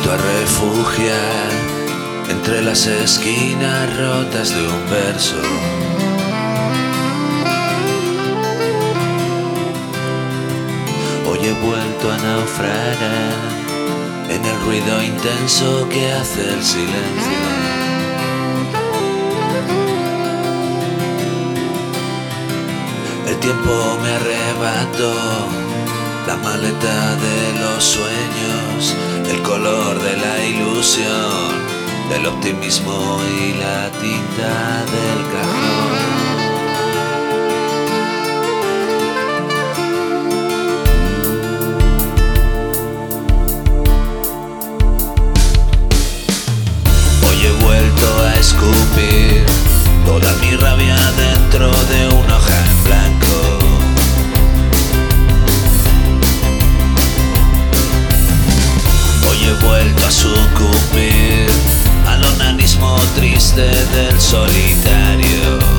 vuelto a refugiar entre las esquinas rotas de un verso. Hoy he vuelto a naufragar en el ruido intenso que hace el silencio. El tiempo me arrebató la maleta de los sueños, el color de la ilusión, del optimismo y la tinta del cajón. Hoy he vuelto a escupir toda mi rabia dentro de una hoja en blanco. Hoy he vuelto a sucumbir al onanismo triste del solitario.